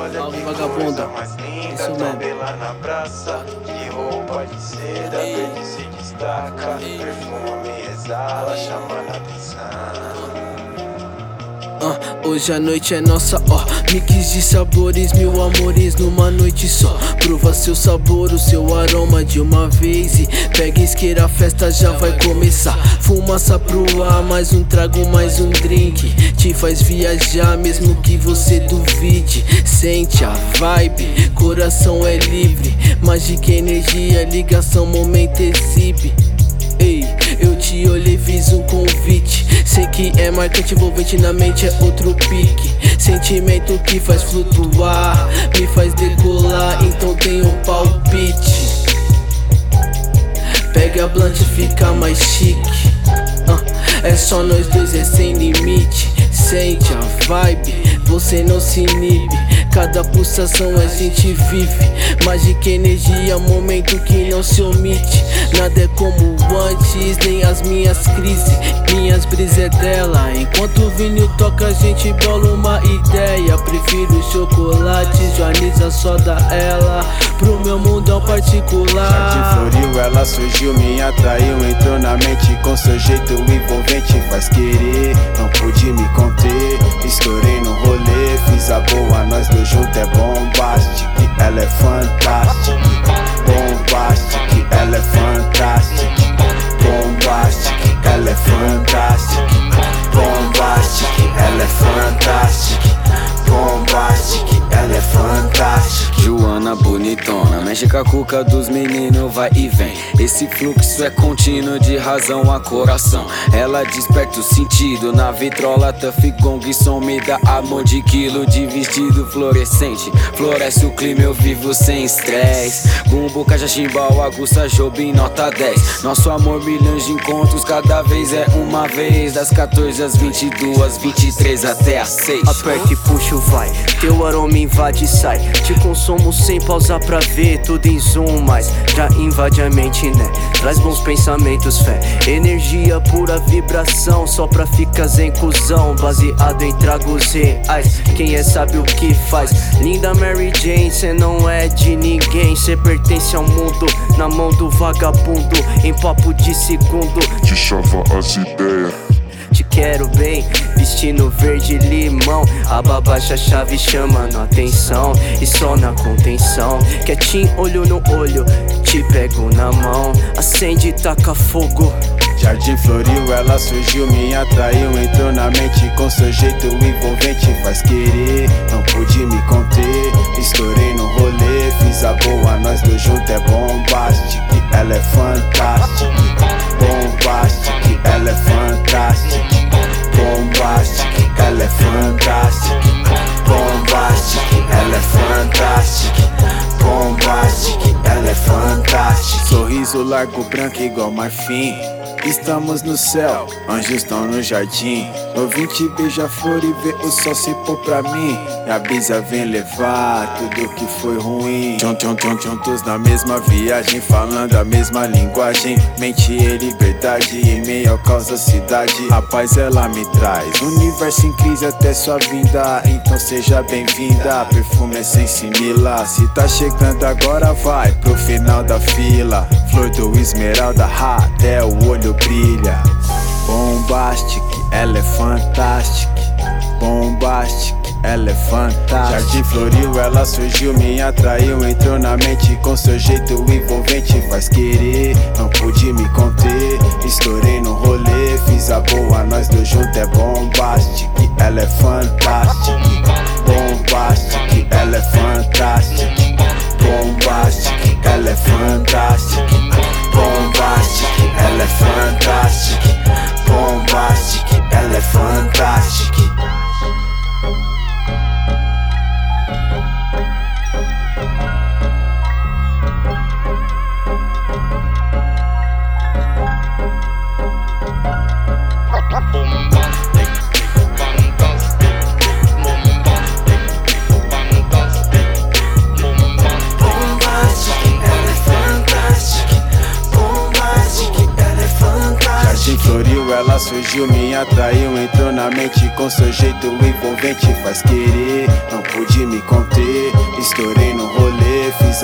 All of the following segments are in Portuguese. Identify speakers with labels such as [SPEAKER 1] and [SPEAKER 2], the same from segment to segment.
[SPEAKER 1] olha
[SPEAKER 2] Salve,
[SPEAKER 1] que
[SPEAKER 2] vagabunda.
[SPEAKER 1] coisa mais linda,
[SPEAKER 2] Isso mesmo.
[SPEAKER 1] também lá na praça. Que roupa de seda, verde se destaca. Perfume exala, chamando a atenção.
[SPEAKER 2] Hoje a noite é nossa, mix de sabores, mil amores numa noite só. Prova seu sabor, o seu aroma de uma vez. E pega isqueira, a festa já vai começar. Fumaça pro ar, mais um trago, mais um drink. Te faz viajar, mesmo que você duvide. Sente a vibe, coração é livre. Mágica, energia, ligação, momento exibe. Ei, eu te olhei, fiz um convite. Sei que é marcante, envolvente na mente, é outro pique. Sentimento que faz flutuar, me faz decolar, então tem um palpite. Pega a blunt e fica mais chique. É só nós dois, é sem limite. Sente a vibe, você não se inibe. Cada pulsação a gente vive. Mágica, energia, momento que não se omite. Nada é como antes, nem as minhas crises. Minhas brisas é dela. Enquanto o vinil toca, a gente bola uma ideia. Prefiro chocolate, Joaniza só dá ela. Pro meu mundão particular.
[SPEAKER 1] Jardim floriu, ela surgiu, me atraiu, entrou na mente. Com seu jeito envolvente faz querer. Não pude me conter, estourei no rolê. Fiz a boa, nós dois juntos é bombastic. Ela é fantástica, bombastic. Ela é fantástica, bombastic. Ela é fantástica, bombastic. Ela é fantástica, bombastic. Ela é fantástica.
[SPEAKER 3] Joana bonitona, mexe com a cuca dos meninos, vai e vem. Esse fluxo é contínuo de razão a coração. Ela desperta o sentido na vitrola, Tuff Gong, som me dá amor de quilo de vestido fluorescente. Floresce o clima, eu vivo sem estresse. Bumbo, cajachimbal, aguça, jobim, nota 10. Nosso amor, milhões de encontros, cada vez é uma vez. Das 14 às 22, 23 até às 6.
[SPEAKER 4] Aperta e puxa o vai, teu aroma invade e sai. Te consumo sem pausar pra ver tudo em zoom, mas já invade a mente, né? Traz bons pensamentos, fé, energia, pura vibração. Só pra ficar zen cuzão, baseado em tragos reais. Quem é sabe o que faz. Linda Mary Jane, cê não é de ninguém. Cê pertence ao mundo, na mão do vagabundo. Em papo de segundo,
[SPEAKER 5] te chava as ideias.
[SPEAKER 4] te quero bem, vestindo verde limão. Abaixa a chave chamando atenção, e só na contenção. Quietinho, olho no olho, te pego na mão. Acende e taca fogo.
[SPEAKER 1] Jardim floriu, ela surgiu, me atraiu, entrou na mente. Com seu jeito envolvente faz querer. Não pude me conter, estourei no rolê. Fiz a boa, nós dois juntos é bombastic. Ela é fantástica, bombastic. Ela é fantástica, bombastic. Ela é fantástica, bombastic. Ela é fantástica, bombastic. Ela é fantástica. Sorriso largo, branco igual marfim. Estamos no céu, anjos estão no jardim. Ouvinte beija-flor e vê o sol se pôr pra mim. E a brisa vem levar tudo que foi ruim. Juntos na mesma viagem, falando a mesma linguagem. Mente e liberdade em meio ao caos da cidade. A paz ela me traz, universo em crise até sua vinda. Então seja bem-vinda, perfume é sem similar. Se tá chegando agora vai pro final da fila. Flor do esmeralda, até o olho brilha. Bombastic, ela é fantástica. Bombastic, ela é fantástica. Jardim floriu, ela surgiu, me atraiu, entrou na mente. Com seu jeito envolvente faz querer. Não pude me conter, estourei no rolê. Fiz a boa, nós dois juntos é bombastic. Ela é fantástica, bombastic. Ela é fantástica, bombastic. Ela é fantástica, bombastic. Ela é fantástica, bombastic. Ela é fantástica. Floriu, ela surgiu, me atraiu, entrou na mente. Com seu jeito envolvente faz querer. Não pude me conter,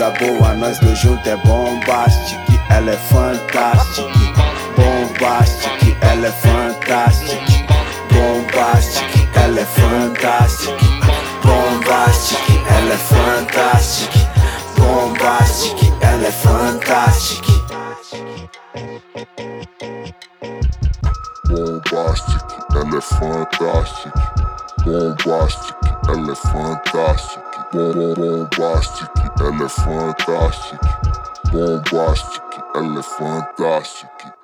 [SPEAKER 1] Brisa boa, nós dois juntos é bombastic. Ela é fantastic. Bombastic, ela é fantastic. Bombastic, ela é fantastic. Bombastic, ela é fantastic. Bombastic, ela é fantastic.
[SPEAKER 5] Bombastic, ela é fantastic. Bombastic, ela é fantastic. Bombastic, ela é fantastic. Bombastic, ela é fantastic.